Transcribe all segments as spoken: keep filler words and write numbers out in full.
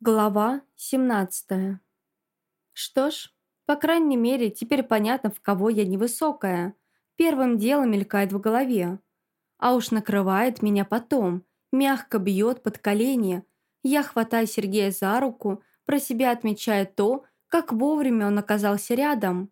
Глава семнадцатая. Что ж, по крайней мере, теперь понятно, в кого я невысокая. Первым делом мелькает в голове. А уж накрывает меня потом, мягко бьет под колени. Я хватаю Сергея за руку, про себя отмечая то, как вовремя он оказался рядом.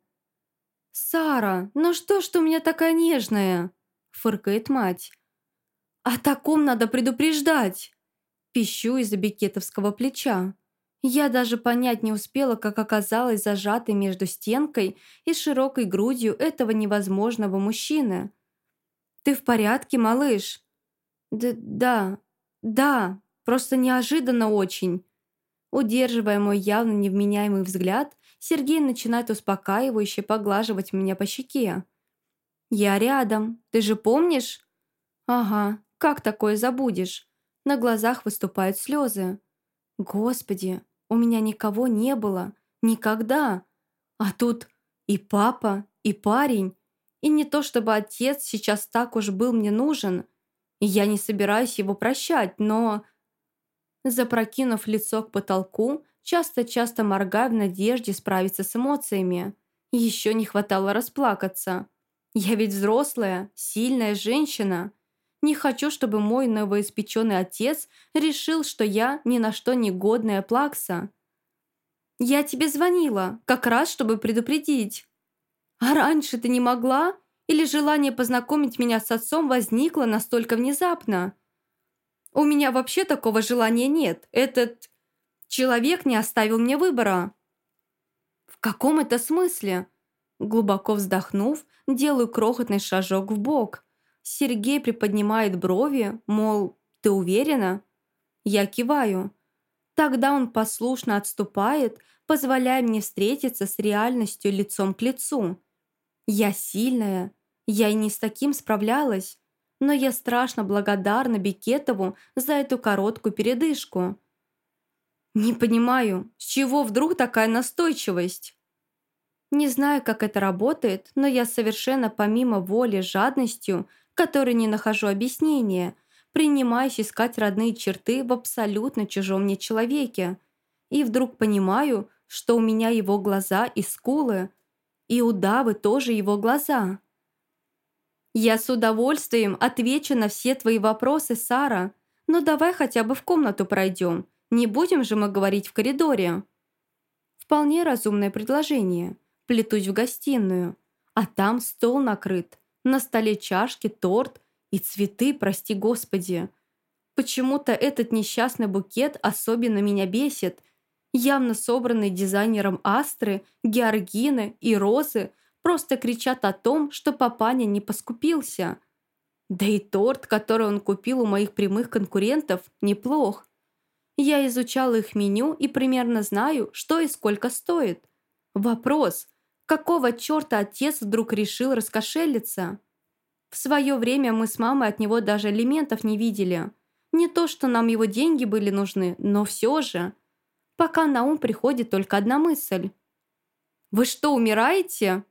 «Сара, ну что ж ты у меня такая нежная?» — фыркает мать. «О таком надо предупреждать!» Пищу из-за бекетовского плеча. Я даже понять не успела, как оказалась зажатой между стенкой и широкой грудью этого невозможного мужчины. «Ты в порядке, малыш?» «Да, да, да, просто неожиданно очень». Удерживая мой явно невменяемый взгляд, Сергей начинает успокаивающе поглаживать меня по щеке. «Я рядом, ты же помнишь?» «Ага, как такое забудешь?» На глазах выступают слезы. «Господи, у меня никого не было. Никогда. А тут и папа, и парень. И не то чтобы отец сейчас так уж был мне нужен. И я не собираюсь его прощать, но...» Запрокинув лицо к потолку, часто-часто моргая в надежде справиться с эмоциями. Еще не хватало расплакаться. Я ведь взрослая, сильная женщина. Не хочу, чтобы мой новоиспеченный отец решил, что я ни на что не годная плакса. «Я тебе звонила, как раз, чтобы предупредить. А раньше ты не могла? Или желание познакомить меня с отцом возникло настолько внезапно? У меня вообще такого желания нет. Этот человек не оставил мне выбора». «В каком это смысле?» Глубоко вздохнув, делаю крохотный шажок в бок. Сергей приподнимает брови, мол, «Ты уверена?» Я киваю. Тогда он послушно отступает, позволяя мне встретиться с реальностью лицом к лицу. Я сильная, я и не с таким справлялась, но я страшно благодарна Бекетову за эту короткую передышку. Не понимаю, с чего вдруг такая настойчивость? Не знаю, как это работает, но я совершенно помимо воли жадностью, которой не нахожу объяснения, принимаюсь искать родные черты в абсолютно чужом мне человеке. И вдруг понимаю, что у меня его глаза и скулы, и у Давы тоже его глаза. «Я с удовольствием отвечу на все твои вопросы, Сара, но давай хотя бы в комнату пройдем, не будем же мы говорить в коридоре». Вполне разумное предложение. Плетусь в гостиную, а там стол накрыт, на столе чашки, торт и цветы, прости господи. Почему-то этот несчастный букет особенно меня бесит. Явно собранные дизайнером астры, георгины и розы просто кричат о том, что папаня не поскупился. Да и торт, который он купил у моих прямых конкурентов, неплох. Я изучала их меню и примерно знаю, что и сколько стоит. Вопрос, какого черта отец вдруг решил раскошелиться? В свое время мы с мамой от него даже алиментов не видели. Не то, что нам его деньги были нужны, но все же. Пока на ум приходит только одна мысль. «Вы что, умираете?»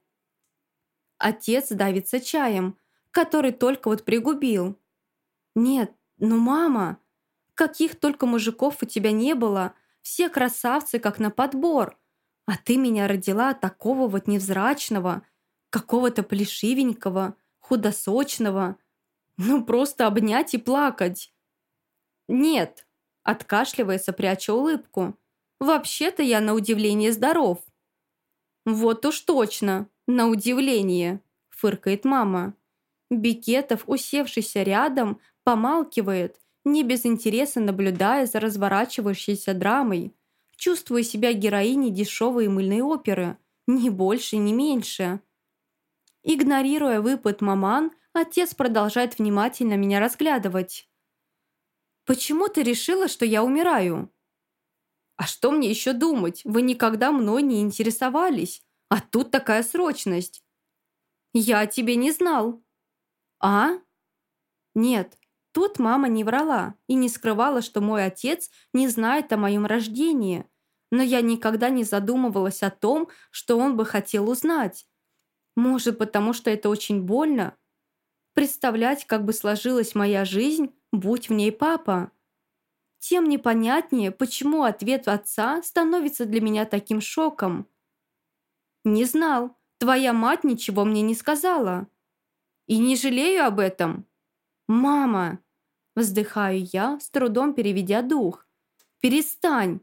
Отец давится чаем, который только вот пригубил. «Нет, ну мама, каких только мужиков у тебя не было, все красавцы как на подбор. А ты меня родила такого вот невзрачного, какого-то плешивенького, худосочного. Ну, просто обнять и плакать». «Нет», — откашливается, пряча улыбку. «Вообще-то я на удивление здоров». «Вот уж точно, на удивление», — фыркает мама. Бекетов, усевшийся рядом, помалкивает, не без интереса наблюдая за разворачивающейся драмой. Чувствую себя героиней дешевой мыльной оперы, ни больше, ни меньше. Игнорируя выпад маман, отец продолжает внимательно меня разглядывать. «Почему ты решила, что я умираю?» «А что мне еще думать? Вы никогда мной не интересовались. А тут такая срочность». «Я о тебе не знал». «А?» «Нет, тут мама не врала и не скрывала, что мой отец не знает о моем рождении. Но я никогда не задумывалась о том, что он бы хотел узнать. Может, потому что это очень больно? Представлять, как бы сложилась моя жизнь, будь в ней папа». тем непонятнее, почему ответ отца становится для меня таким шоком. «Не знал. Твоя мать ничего мне не сказала. И не жалею об этом». «Мама!» – вздыхаю я, с трудом переведя дух. «Перестань!»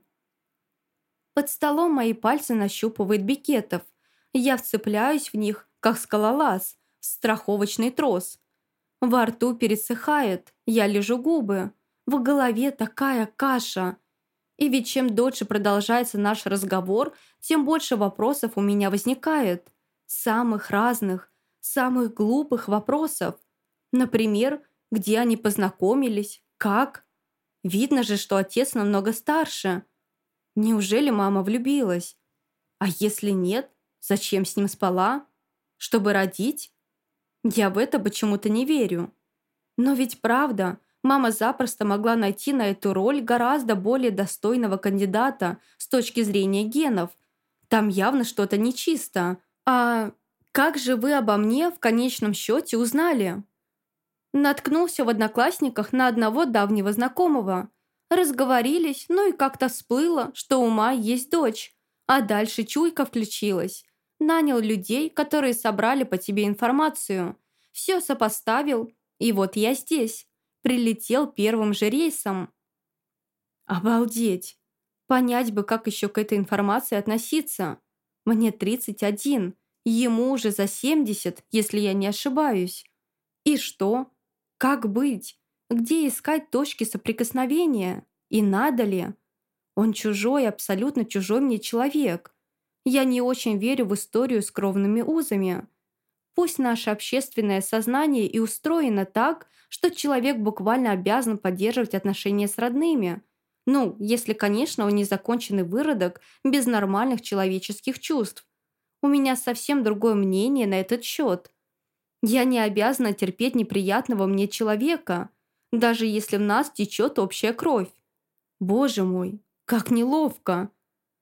Под столом мои пальцы нащупывают бикетов. Я вцепляюсь в них, как скалолаз, в страховочный трос. Во рту пересыхает, я лижу губы. В голове такая каша. И ведь чем дольше продолжается наш разговор, тем больше вопросов у меня возникает. Самых разных, самых глупых вопросов. Например, где они познакомились, как? Видно же, что отец намного старше. Неужели мама влюбилась? А если нет, зачем с ним спала? Чтобы родить? Я в это почему-то не верю. Но ведь правда, мама запросто могла найти на эту роль гораздо более достойного кандидата с точки зрения генов. Там явно что-то нечисто. А как же вы обо мне в конечном счете узнали? Наткнулся в Одноклассниках на одного давнего знакомого. Разговорились, ну и как-то всплыло, что у Майи есть дочь. А дальше чуйка включилась. Нанял людей, которые собрали по тебе информацию. Все сопоставил, и вот я здесь. Прилетел первым же рейсом. Обалдеть! Понять бы, как еще к этой информации относиться. Мне тридцать один, ему уже за семьдесят, если я не ошибаюсь. И что? Как быть? Где искать точки соприкосновения? И надо ли? Он чужой, абсолютно чужой мне человек. Я не очень верю в историю с кровными узами. Пусть наше общественное сознание и устроено так, что человек буквально обязан поддерживать отношения с родными. Ну, если, конечно, он не законченный выродок без нормальных человеческих чувств. У меня совсем другое мнение на этот счет. Я не обязана терпеть неприятного мне человека, даже если в нас течет общая кровь. Боже мой, как неловко.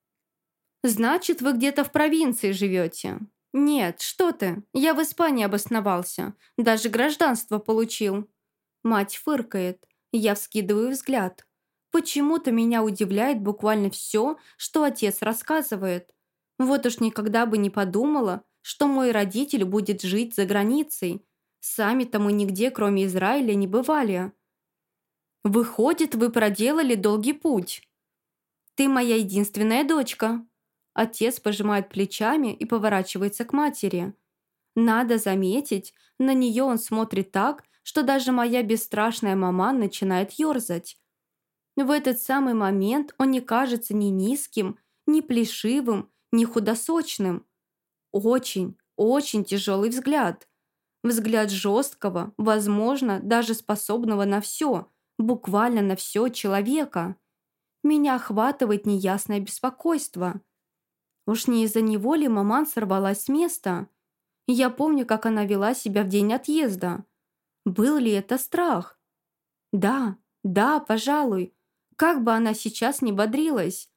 Значит, вы где-то в провинции живете? Нет, что ты, я в Испании обосновался, даже гражданство получил. Мать фыркает, я вскидываю взгляд. Почему-то меня удивляет буквально все, что отец рассказывает. Вот уж никогда бы не подумала, что мой родитель будет жить за границей. Сами-то мы нигде, кроме Израиля, не бывали. Выходит, вы проделали долгий путь. Ты моя единственная дочка. Отец пожимает плечами и поворачивается к матери. Надо заметить, на нее он смотрит так, что даже моя бесстрашная мама начинает ерзать. В этот самый момент он не кажется ни низким, ни плешивым, ни худосочным. Очень, очень тяжелый взгляд. Взгляд жесткого, возможно, даже способного на все, буквально на все человека. Меня охватывает неясное беспокойство. Уж не из-за него ли маман сорвалась с места? Я помню, как она вела себя в день отъезда. Был ли это страх? Да, да, пожалуй. Как бы она сейчас не бодрилась.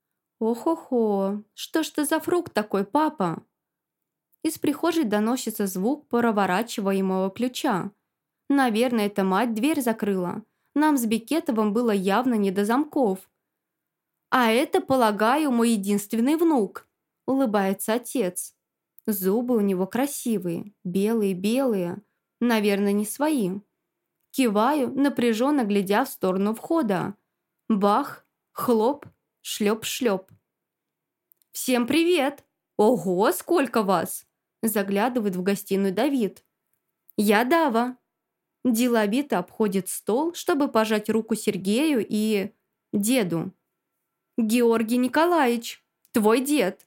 Ох-охо, что ж ты за фрукт такой, папа? Из прихожей доносится звук проворачиваемого ключа. Наверное, эта мать дверь закрыла. Нам с Бекетовым было явно не до замков. «А это, полагаю, мой единственный внук», — улыбается отец. Зубы у него красивые, белые-белые, наверное, не свои. Киваю, напряженно глядя в сторону входа. Бах, хлоп, шлеп-шлеп. «Всем привет! Ого, сколько вас!» Заглядывает в гостиную Давид. «Я Дава». Деловито обходит стол, чтобы пожать руку Сергею и... деду. «Георгий Николаевич, твой дед».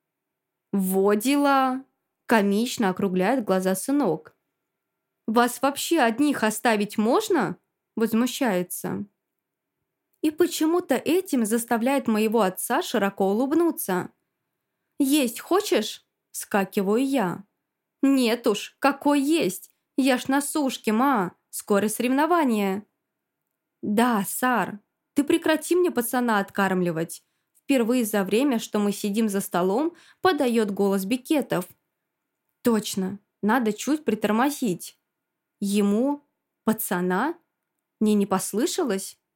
«Во дела!» – комично округляет глаза сынок. «Вас вообще одних оставить можно?» – возмущается. И почему-то этим заставляет моего отца широко улыбнуться. «Есть хочешь?» – вскакиваю я. «Нет уж, какой есть! Я ж на сушке, ма! Скоро соревнования!» «Да, Сар, ты прекрати мне пацана откармливать!» Впервые за время, что мы сидим за столом, подает голос Бекетов. «Точно, надо чуть притормозить. Ему? Пацана? Мне не послышалось?»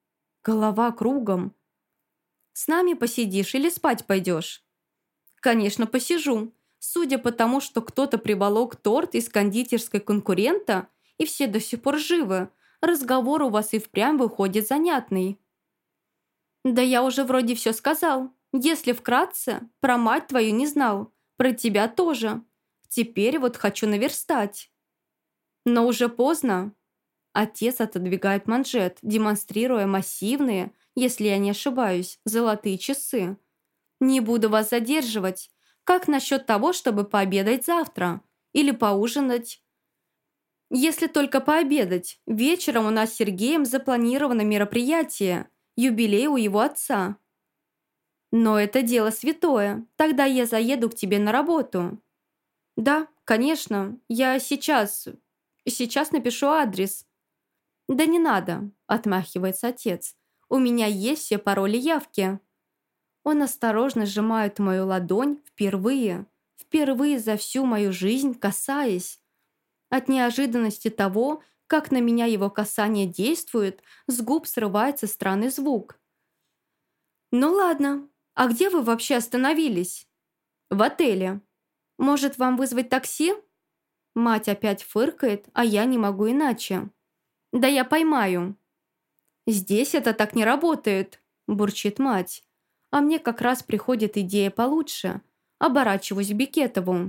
Голова кругом. «С нами посидишь или спать пойдешь?» «Конечно, посижу. Судя по тому, что кто-то приволок торт из кондитерской конкурента, и все до сих пор живы, разговор у вас и впрямь выходит занятный». «Да я уже вроде все сказал. Если вкратце, про мать твою не знал. Про тебя тоже. Теперь вот хочу наверстать». «Но уже поздно». Отец отодвигает манжет, демонстрируя массивные, если я не ошибаюсь, золотые часы. «Не буду вас задерживать. Как насчет того, чтобы пообедать завтра? Или поужинать?» «Если только пообедать. Вечером у нас с Сергеем запланировано мероприятие. Юбилей у его отца». «Но это дело святое. Тогда я заеду к тебе на работу». «Да, конечно. Я сейчас... сейчас напишу адрес». «Да не надо», – отмахивается отец. «У меня есть все пароли явки». Он осторожно сжимает мою ладонь впервые, впервые за всю мою жизнь касаясь. От неожиданности того, как на меня его касание действует, с губ срывается странный звук. «Ну ладно, а где вы вообще остановились?» «В отеле. Может, вам вызвать такси?» Мать опять фыркает, а я не могу иначе. «Да я поймаю». «Здесь это так не работает», – бурчит мать. А мне как раз приходит идея получше. Оборачиваюсь к Бекетову.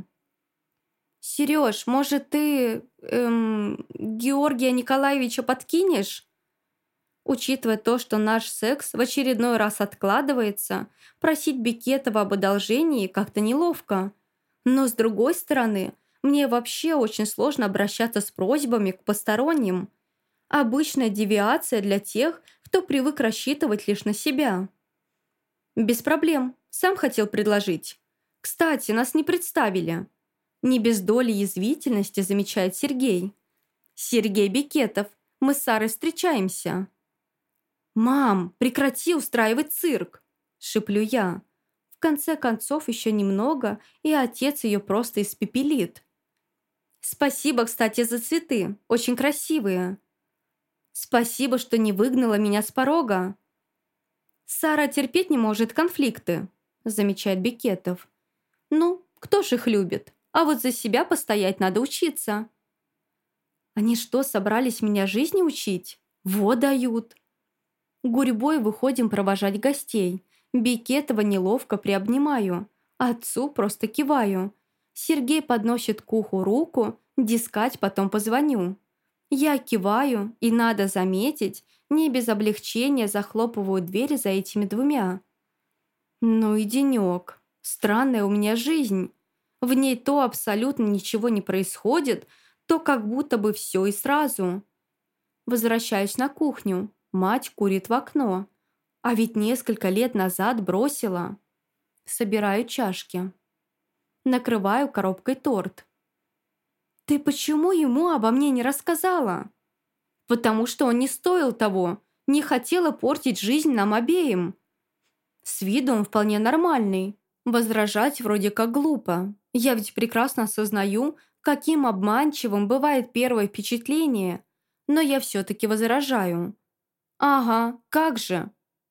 «Сереж, может, ты... Эм, Георгия Николаевича подкинешь?» Учитывая то, что наш секс в очередной раз откладывается, просить Бекетова об одолжении как-то неловко. Но, с другой стороны, мне вообще очень сложно обращаться с просьбами к посторонним. Обычная девиация для тех, кто привык рассчитывать лишь на себя. «Без проблем. Сам хотел предложить. Кстати, нас не представили». Не без доли язвительности замечает Сергей. «Сергей Бекетов. Мы с Сарой встречаемся». «Мам, прекрати устраивать цирк!» – шиплю я. В конце концов, еще немного, и отец ее просто испепелит. «Спасибо, кстати, за цветы. Очень красивые». «Спасибо, что не выгнала меня с порога». «Сара терпеть не может конфликты», – замечает Бекетов. «Ну, кто ж их любит? А вот за себя постоять надо учиться». «Они что, собрались меня жизни учить? Во дают». Гурьбой выходим провожать гостей. Бекетова неловко приобнимаю. Отцу просто киваю. Сергей подносит к уху руку, дескать, потом позвоню. Я киваю, и, надо заметить, не без облегчения захлопываю дверь за этими двумя. Ну и денек. Странная у меня жизнь. В ней то абсолютно ничего не происходит, то как будто бы все и сразу. Возвращаюсь на кухню. Мать курит в окно. А ведь несколько лет назад бросила. Собираю чашки. Накрываю коробкой торт. «Ты почему ему обо мне не рассказала?» «Потому что он не стоил того. Не хотела портить жизнь нам обеим». С виду он вполне нормальный. Возражать вроде как глупо. Я ведь прекрасно осознаю, каким обманчивым бывает первое впечатление. Но я все-таки возражаю. «Ага, как же?»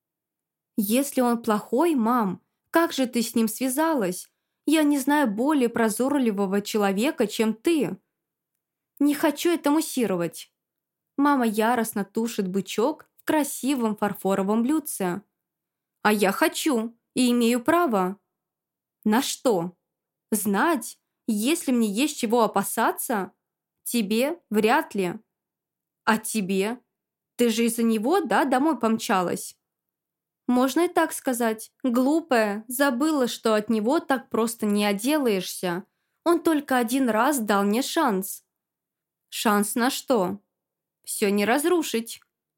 «Если он плохой, мам, как же ты с ним связалась? Я не знаю более прозорливого человека, чем ты». «Не хочу это муссировать». Мама яростно тушит бычок в красивом фарфоровом блюдце. «А я хочу и имею право». «На что? Знать, если мне есть чего опасаться? Тебе вряд ли. А тебе? Ты же из-за него, да, домой помчалась?» «Можно и так сказать. Глупая, забыла, что от него так просто не отделаешься. Он только один раз дал мне шанс». «Шанс на что?» «Все не разрушить».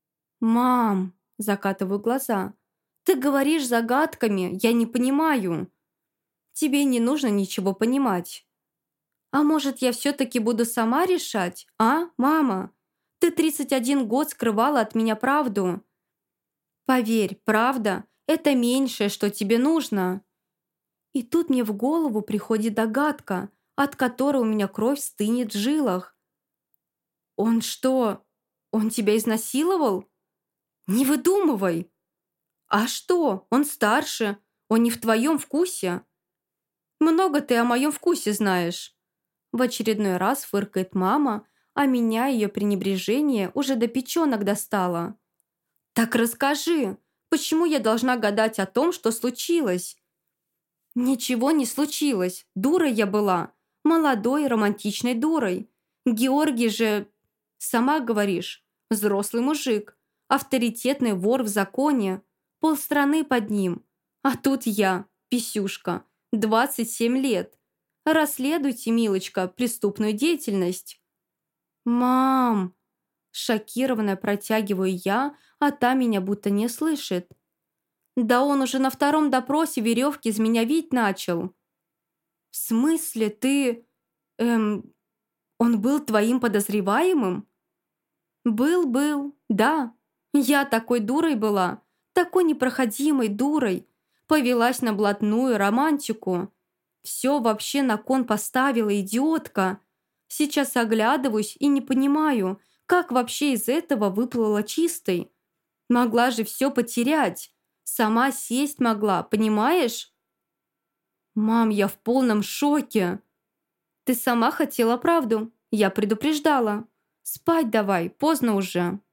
«Мам», – закатываю глаза, – «ты говоришь загадками, я не понимаю». «Тебе не нужно ничего понимать». «А может, я все-таки буду сама решать, а, мама? Ты тридцать один год скрывала от меня правду». «Поверь, правда – это меньшее, что тебе нужно». И тут мне в голову приходит догадка, от которой у меня кровь стынет в жилах. «Он что, он тебя изнасиловал?» Не выдумывай! А что, он старше, он не в твоем вкусе. Много ты о моем вкусе знаешь. В очередной раз фыркает мама, а меня ее пренебрежение уже до печенок достало. Так расскажи, почему я должна гадать о том, что случилось? Ничего не случилось, дурой я была, молодой романтичной дурой. Георгий же, сама говоришь, взрослый мужик, авторитетный вор в законе, полстраны под ним. А тут я, писюшка, двадцать семь лет. Расследуйте, милочка, преступную деятельность. «Мам!» Шокированно протягиваю я, а та меня будто не слышит. Да он уже на втором допросе веревки из меня вить начал. В смысле ты... Эм... Он был твоим подозреваемым? Был-был, да. Я такой дурой была, такой непроходимой дурой. Повелась на блатную романтику. Все вообще на кон поставила, идиотка. Сейчас оглядываюсь и не понимаю, как вообще из этого выплыла чистой. Могла же все потерять. Сама сесть могла, понимаешь? Мам, я в полном шоке. Ты сама хотела правду. Я предупреждала. Спать давай, поздно уже.